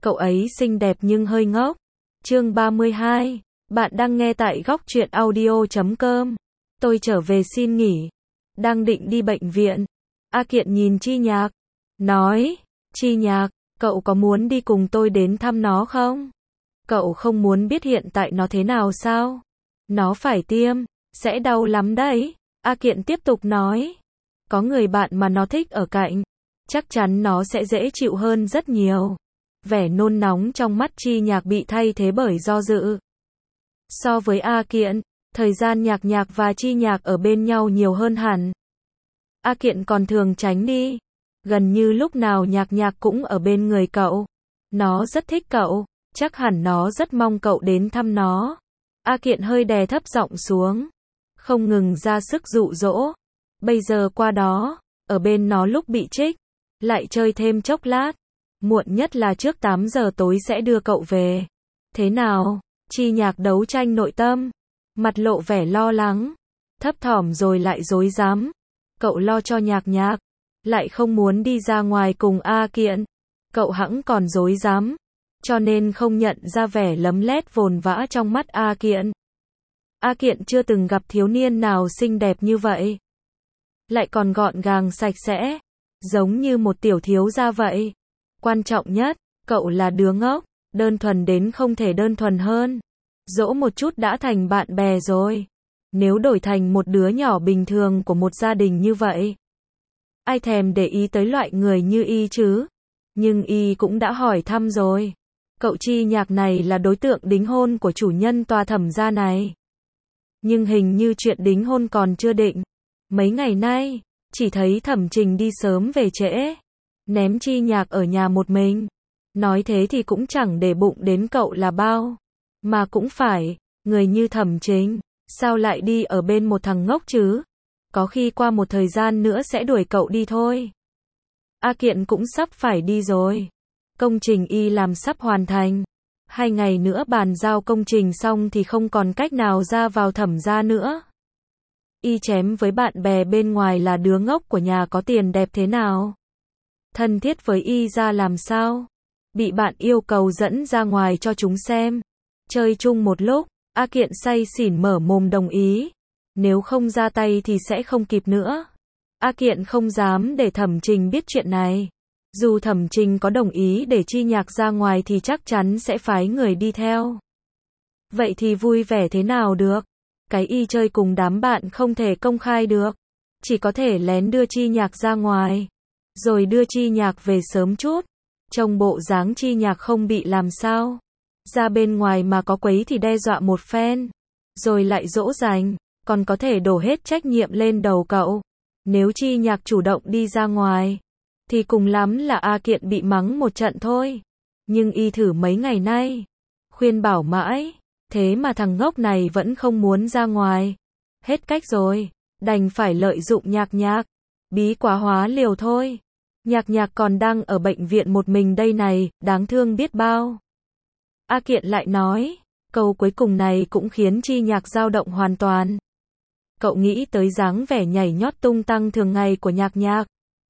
Cậu ấy xinh đẹp nhưng hơi ngốc. Chương 32. Bạn đang nghe tại góc truyện audio.com. Tôi trở về xin nghỉ. Đang định đi bệnh viện. A Kiện nhìn Chi Nhạc. Nói, Chi Nhạc, cậu có muốn đi cùng tôi đến thăm nó không? Cậu không muốn biết hiện tại nó thế nào sao? Nó phải tiêm, sẽ đau lắm đấy. A Kiện tiếp tục nói. Có người bạn mà nó thích ở cạnh. Chắc chắn nó sẽ dễ chịu hơn rất nhiều. Vẻ nôn nóng trong mắt Chi Nhạc bị thay thế bởi do dự. So với A Kiện, thời gian Nhạc Nhạc và Chi Nhạc ở bên nhau nhiều hơn hẳn. A Kiện còn thường tránh đi. Gần như lúc nào Nhạc Nhạc cũng ở bên người cậu. Nó rất thích cậu, chắc hẳn nó rất mong cậu đến thăm nó. A Kiện hơi đè thấp giọng xuống, không ngừng ra sức dụ dỗ. Bây giờ qua đó, ở bên nó lúc bị trích, lại chơi thêm chốc lát. Muộn nhất là trước 8 giờ tối sẽ đưa cậu về. Thế nào? Chi Nhạc đấu tranh nội tâm, mặt lộ vẻ lo lắng, thấp thỏm rồi lại dối dám. Cậu lo cho Nhạc Nhạc, lại không muốn đi ra ngoài cùng A Kiện. Cậu hẵng còn dối dám, cho nên không nhận ra vẻ lấm lét vồn vã trong mắt A Kiện. A Kiện chưa từng gặp thiếu niên nào xinh đẹp như vậy. Lại còn gọn gàng sạch sẽ, giống như một tiểu thiếu gia vậy. Quan trọng nhất, cậu là đứa ngốc, đơn thuần đến không thể đơn thuần hơn. Dỗ một chút đã thành bạn bè rồi. Nếu đổi thành một đứa nhỏ bình thường của một gia đình như vậy, ai thèm để ý tới loại người như y chứ? Nhưng y cũng đã hỏi thăm rồi. Cậu Chi Nhạc này là đối tượng đính hôn của chủ nhân tòa thẩm gia này. Nhưng hình như chuyện đính hôn còn chưa định. Mấy ngày nay, chỉ thấy Thẩm Trình đi sớm về trễ, ném Chi Nhạc ở nhà một mình. Nói thế thì cũng chẳng để bụng đến cậu là bao. Mà cũng phải, người như Thẩm Trình, sao lại đi ở bên một thằng ngốc chứ? Có khi qua một thời gian nữa sẽ đuổi cậu đi thôi. A Kiện cũng sắp phải đi rồi. Công trình y làm sắp hoàn thành. 2 ngày nữa bàn giao công trình xong thì không còn cách nào ra vào thẩm gia nữa. Y chém với bạn bè bên ngoài là đứa ngốc của nhà có tiền đẹp thế nào. Thân thiết với y ra làm sao? Bị bạn yêu cầu dẫn ra ngoài cho chúng xem. Chơi chung một lúc, A Kiện say xỉn mở mồm đồng ý. Nếu không ra tay thì sẽ không kịp nữa. A Kiện không dám để Thẩm Trình biết chuyện này. Dù Thẩm Trình có đồng ý để Chi Nhạc ra ngoài thì chắc chắn sẽ phái người đi theo. Vậy thì vui vẻ thế nào được? Cái y chơi cùng đám bạn không thể công khai được. Chỉ có thể lén đưa Chi Nhạc ra ngoài. Rồi đưa Chi Nhạc về sớm chút. Trông bộ dáng Chi Nhạc không bị làm sao. Ra bên ngoài mà có quấy thì đe dọa một phen. Rồi lại dỗ dành. Còn có thể đổ hết trách nhiệm lên đầu cậu. Nếu Chi Nhạc chủ động đi ra ngoài, thì cùng lắm là A Kiện bị mắng một trận thôi. Nhưng y thử mấy ngày nay, khuyên bảo mãi, thế mà thằng ngốc này vẫn không muốn ra ngoài. Hết cách rồi, đành phải lợi dụng Nhạc Nhạc. Bí quá hóa liều thôi. Nhạc Nhạc còn đang ở bệnh viện một mình đây này, đáng thương biết bao. A Kiện lại nói, câu cuối cùng này cũng khiến Chi Nhạc dao động hoàn toàn. Cậu nghĩ tới dáng vẻ nhảy nhót tung tăng thường ngày của Nhạc Nhạc.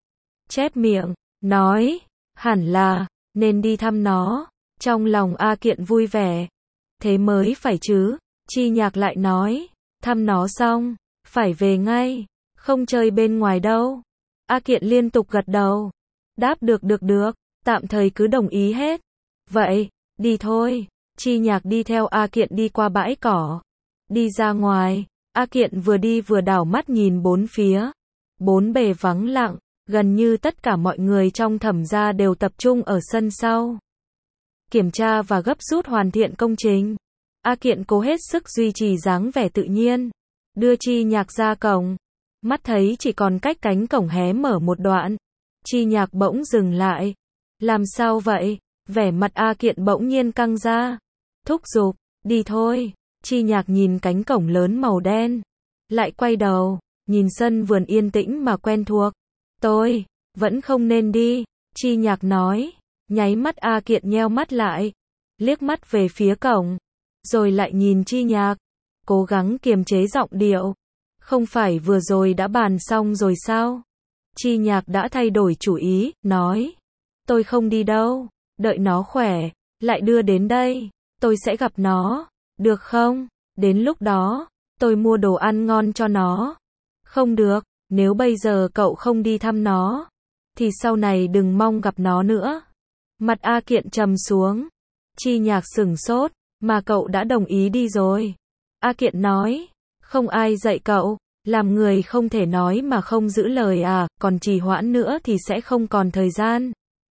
Chép miệng, nói, hẳn là, nên đi thăm nó. Trong lòng A Kiện vui vẻ. Thế mới phải chứ. Chi Nhạc lại nói, thăm nó xong, phải về ngay, không chơi bên ngoài đâu. A Kiện liên tục gật đầu. Đáp được, tạm thời cứ đồng ý hết. Vậy, đi thôi. Chi Nhạc đi theo A Kiện đi qua bãi cỏ. Đi ra ngoài, A Kiện vừa đi vừa đảo mắt nhìn bốn phía. Bốn bề vắng lặng. Gần như tất cả mọi người trong thẩm gia đều tập trung ở sân sau. Kiểm tra và gấp rút hoàn thiện công trình. A Kiện cố hết sức duy trì dáng vẻ tự nhiên. Đưa Chi Nhạc ra cổng. Mắt thấy chỉ còn cách cánh cổng hé mở một đoạn. Chi Nhạc bỗng dừng lại. Làm sao vậy? Vẻ mặt A Kiện bỗng nhiên căng ra. Thúc giục, đi thôi. Chi Nhạc nhìn cánh cổng lớn màu đen. Lại quay đầu, nhìn sân vườn yên tĩnh mà quen thuộc. Tôi vẫn không nên đi, Chi Nhạc nói. Nháy mắt A Kiện nheo mắt lại, liếc mắt về phía cổng, rồi lại nhìn Chi Nhạc, cố gắng kiềm chế giọng điệu. Không phải vừa rồi đã bàn xong rồi sao? Chi Nhạc đã thay đổi chủ ý, nói. Tôi không đi đâu, đợi nó khỏe, lại đưa đến đây, tôi sẽ gặp nó, được không? Đến lúc đó, tôi mua đồ ăn ngon cho nó. Không được, nếu bây giờ cậu không đi thăm nó, thì sau này đừng mong gặp nó nữa. Mặt A Kiện trầm xuống. Chi Nhạc sửng sốt, mà cậu đã đồng ý đi rồi. A Kiện nói, không ai dạy cậu, làm người không thể nói mà không giữ lời à, còn trì hoãn nữa thì sẽ không còn thời gian.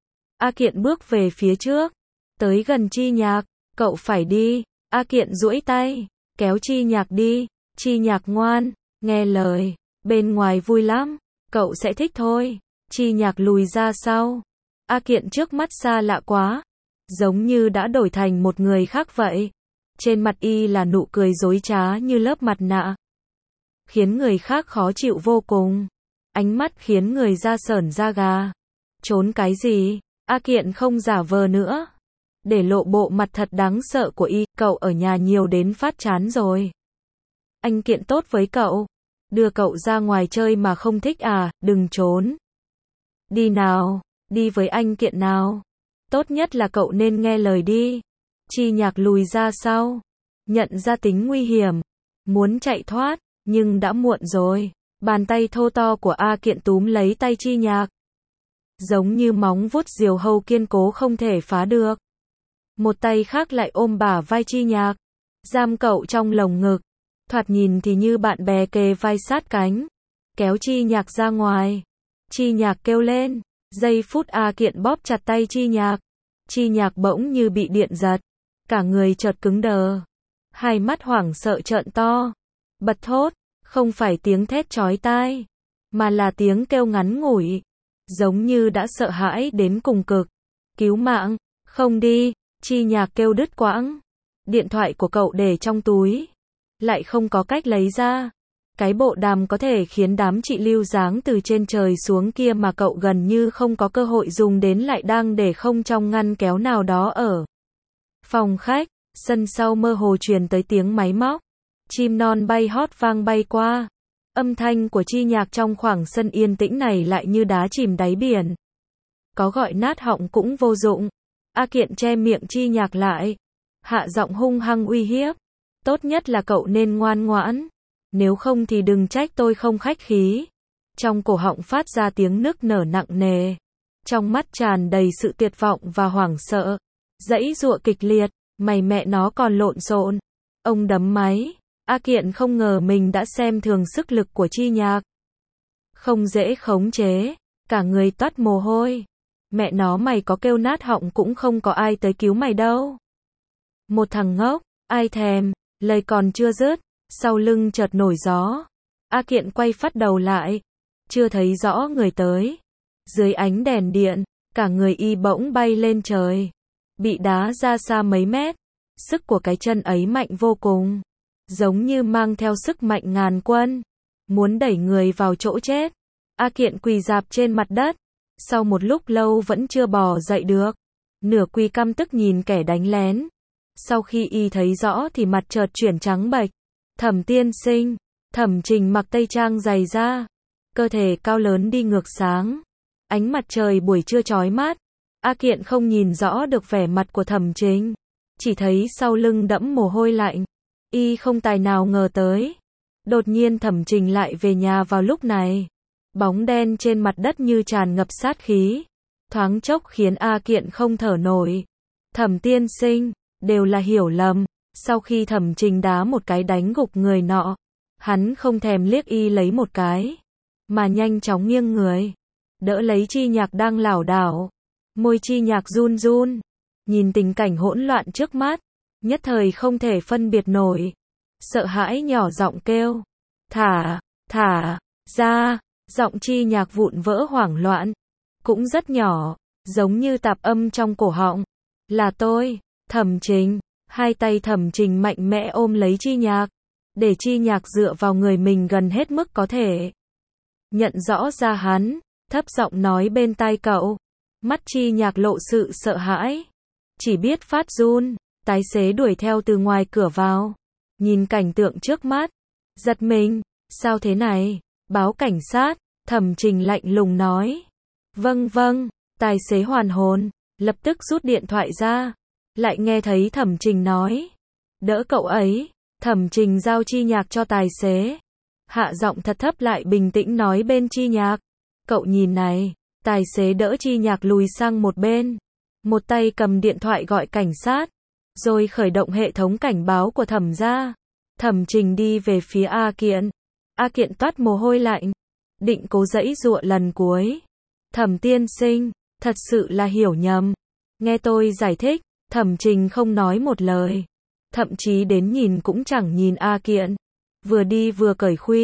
A Kiện bước về phía trước, tới gần Chi Nhạc, cậu phải đi. A Kiện duỗi tay, kéo Chi Nhạc đi. Chi Nhạc ngoan, nghe lời, bên ngoài vui lắm, cậu sẽ thích thôi. Chi Nhạc lùi ra sau. A Kiện trước mắt xa lạ quá, giống như đã đổi thành một người khác vậy. Trên mặt y là nụ cười dối trá như lớp mặt nạ, khiến người khác khó chịu vô cùng. Ánh mắt khiến người da sởn da gà. Trốn cái gì? A Kiện không giả vờ nữa, để lộ bộ mặt thật đáng sợ của y. Cậu ở nhà nhiều đến phát chán rồi. Anh Kiện tốt với cậu, đưa cậu ra ngoài chơi mà không thích à? Đừng trốn. Đi nào, đi với anh Kiện nào. Tốt nhất là cậu nên nghe lời đi. Chi Nhạc lùi ra sau, nhận ra tính nguy hiểm, muốn chạy thoát, nhưng đã muộn rồi. Bàn tay thô to của A Kiện túm lấy tay Chi Nhạc, giống như móng vuốt diều hâu kiên cố không thể phá được. Một tay khác lại ôm bả vai Chi Nhạc, giam cậu trong lồng ngực, thoạt nhìn thì như bạn bè kề vai sát cánh, kéo Chi Nhạc ra ngoài. Chi Nhạc kêu lên, giây phút A Kiện bóp chặt tay Chi Nhạc, Chi Nhạc bỗng như bị điện giật, cả người chợt cứng đờ, hai mắt hoảng sợ trợn to, bật thốt, không phải tiếng thét chói tai, mà là tiếng kêu ngắn ngủi, giống như đã sợ hãi đến cùng cực. Cứu mạng, không đi. Chi Nhạc kêu đứt quãng. Điện thoại của cậu để trong túi, lại không có cách lấy ra. Cái bộ đàm có thể khiến đám chị lưu giáng từ trên trời xuống kia mà cậu gần như không có cơ hội dùng đến lại đang để không trong ngăn kéo nào đó ở phòng khách. Sân sau mơ hồ truyền tới tiếng máy móc, chim non bay hót vang bay qua. Âm thanh của Chi Nhạc trong khoảng sân yên tĩnh này lại như đá chìm đáy biển. Có gọi nát họng cũng vô dụng. A Kiện che miệng Chi Nhạc lại, hạ giọng hung hăng uy hiếp. Tốt nhất là cậu nên ngoan ngoãn, nếu không thì đừng trách tôi không khách khí. Trong cổ họng phát ra tiếng nức nở nặng nề, trong mắt tràn đầy sự tuyệt vọng và hoảng sợ. Giãy giụa kịch liệt, mày mẹ nó còn lộn xộn. Ông đấm máy. A Kiện không ngờ mình đã xem thường sức lực của Chi Nhạc. Không dễ khống chế, cả người toát mồ hôi. Mẹ nó, mày có kêu nát họng cũng không có ai tới cứu mày đâu. Một thằng ngốc, ai thèm. Lời còn chưa dứt, sau lưng chợt nổi gió. A Kiện quay phát đầu lại, chưa thấy rõ người tới. Dưới ánh đèn điện, cả người y bỗng bay lên trời, bị đá ra xa mấy mét. Sức của cái chân ấy mạnh vô cùng, giống như mang theo sức mạnh ngàn quân, muốn đẩy người vào chỗ chết. A Kiện quỳ rạp trên mặt đất, sau một lúc lâu vẫn chưa bò dậy được, nửa quỳ căm tức nhìn kẻ đánh lén. Sau khi y thấy rõ thì mặt chợt chuyển trắng bệch. Thẩm tiên sinh. Thẩm Trình mặc tây trang dày da, cơ thể cao lớn đi ngược sáng. Ánh mặt trời buổi trưa chói mát. A Kiện không nhìn rõ được vẻ mặt của Thẩm Trình, chỉ thấy sau lưng đẫm mồ hôi lạnh. Y không tài nào ngờ tới, đột nhiên Thẩm Trình lại về nhà vào lúc này. Bóng đen trên mặt đất như tràn ngập sát khí, thoáng chốc khiến A Kiện không thở nổi. Thẩm tiên sinh, đều là hiểu lầm. Sau khi Thẩm Trình đá một cái đánh gục người nọ, hắn không thèm liếc y lấy một cái, mà nhanh chóng nghiêng người, đỡ lấy Chi Nhạc đang lảo đảo. Môi Chi Nhạc run run, nhìn tình cảnh hỗn loạn trước mắt, nhất thời không thể phân biệt nổi. Sợ hãi nhỏ giọng kêu, thả ra. Giọng Chi Nhạc vụn vỡ hoảng loạn, cũng rất nhỏ, giống như tạp âm trong cổ họng. Là tôi, Thẩm Trình. Hai tay Thẩm Trình mạnh mẽ ôm lấy Chi Nhạc, để Chi Nhạc dựa vào người mình gần hết mức có thể. Nhận rõ ra hắn, thấp giọng nói bên tai cậu. Mắt Chi Nhạc lộ sự sợ hãi, chỉ biết phát run. Tài xế đuổi theo từ ngoài cửa vào, nhìn cảnh tượng trước mắt, giật mình. Sao thế này? Báo cảnh sát. Thẩm Trình lạnh lùng nói. Vâng. Tài xế hoàn hồn, lập tức rút điện thoại ra. Lại nghe thấy Thẩm Trình nói. Đỡ cậu ấy. Thẩm Trình giao Chi Nhạc cho tài xế. Hạ giọng thật thấp lại bình tĩnh nói bên Chi Nhạc. Cậu nhìn này. Tài xế đỡ Chi Nhạc lùi sang một bên. Một tay cầm điện thoại gọi cảnh sát. Rồi khởi động hệ thống cảnh báo của Thẩm gia. Thẩm Trình đi về phía A Kiện. A Kiện toát mồ hôi lạnh. Định cố giãy giụa lần cuối. Thẩm tiên sinh, thật sự là hiểu nhầm. Nghe tôi giải thích, Thẩm Trình không nói một lời. Thậm chí đến nhìn cũng chẳng nhìn A Kiện. Vừa đi vừa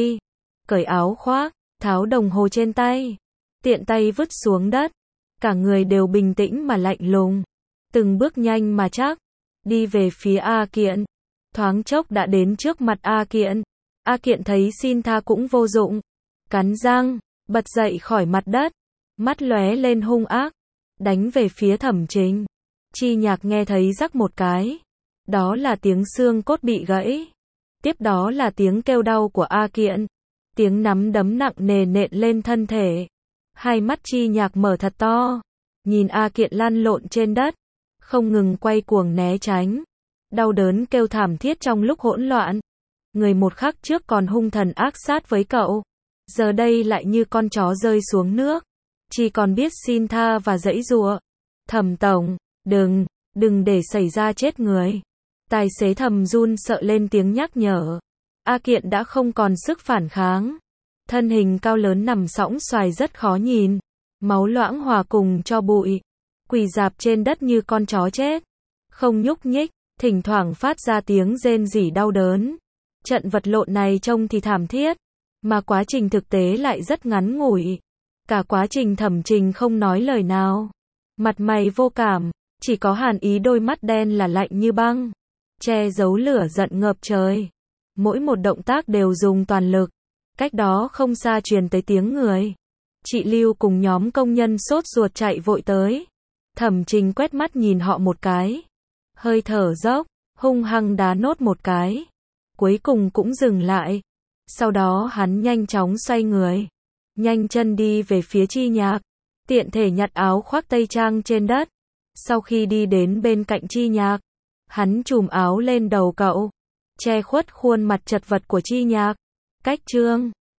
cởi áo khoác, tháo đồng hồ trên tay. Tiện tay vứt xuống đất. Cả người đều bình tĩnh mà lạnh lùng. Từng bước nhanh mà chắc. Đi về phía A Kiện. Thoáng chốc đã đến trước mặt A Kiện. A Kiện thấy xin tha cũng vô dụng. Cắn răng, bật dậy khỏi mặt đất. Mắt lóe lên hung ác. Đánh về phía Thẩm Trình. Chi Nhạc nghe thấy rắc một cái. Đó là tiếng xương cốt bị gãy. Tiếp đó là tiếng kêu đau của A Kiện. Tiếng nắm đấm nặng nề nện lên thân thể. Hai mắt Chi Nhạc mở thật to. Nhìn A Kiện lăn lộn trên đất. Không ngừng quay cuồng né tránh. Đau đớn kêu thảm thiết trong lúc hỗn loạn. Người một khắc trước còn hung thần ác sát với cậu. Giờ đây lại như con chó rơi xuống nước. Chỉ còn biết xin tha và giãy giụa. Thẩm tổng, đừng để xảy ra chết người. Tài xế Thẩm run sợ lên tiếng nhắc nhở. A Kiện đã không còn sức phản kháng. Thân hình cao lớn nằm sõng soài rất khó nhìn. Máu loãng hòa cùng cho bụi. Quỳ rạp trên đất như con chó chết. Không nhúc nhích, thỉnh thoảng phát ra tiếng rên rỉ đau đớn. Trận vật lộn này trông thì thảm thiết. Mà quá trình thực tế lại rất ngắn ngủi. Cả quá trình Thẩm Trình không nói lời nào. Mặt mày vô cảm, chỉ có hàn ý đôi mắt đen là lạnh như băng. Che giấu lửa giận ngập trời. Mỗi một động tác đều dùng toàn lực. Cách đó không xa truyền tới tiếng người. Chị Lưu cùng nhóm công nhân sốt ruột chạy vội tới. Thẩm Trình quét mắt nhìn họ một cái. Hơi thở dốc, hung hăng đá nốt một cái. Cuối cùng cũng dừng lại. Sau đó hắn nhanh chóng xoay người. Nhanh chân đi về phía Chi Nhạc. Tiện thể nhặt áo khoác tây trang trên đất. Sau khi đi đến bên cạnh Chi Nhạc. Hắn chùm áo lên đầu cậu. Che khuất khuôn mặt chật vật của Chi Nhạc. Cách chương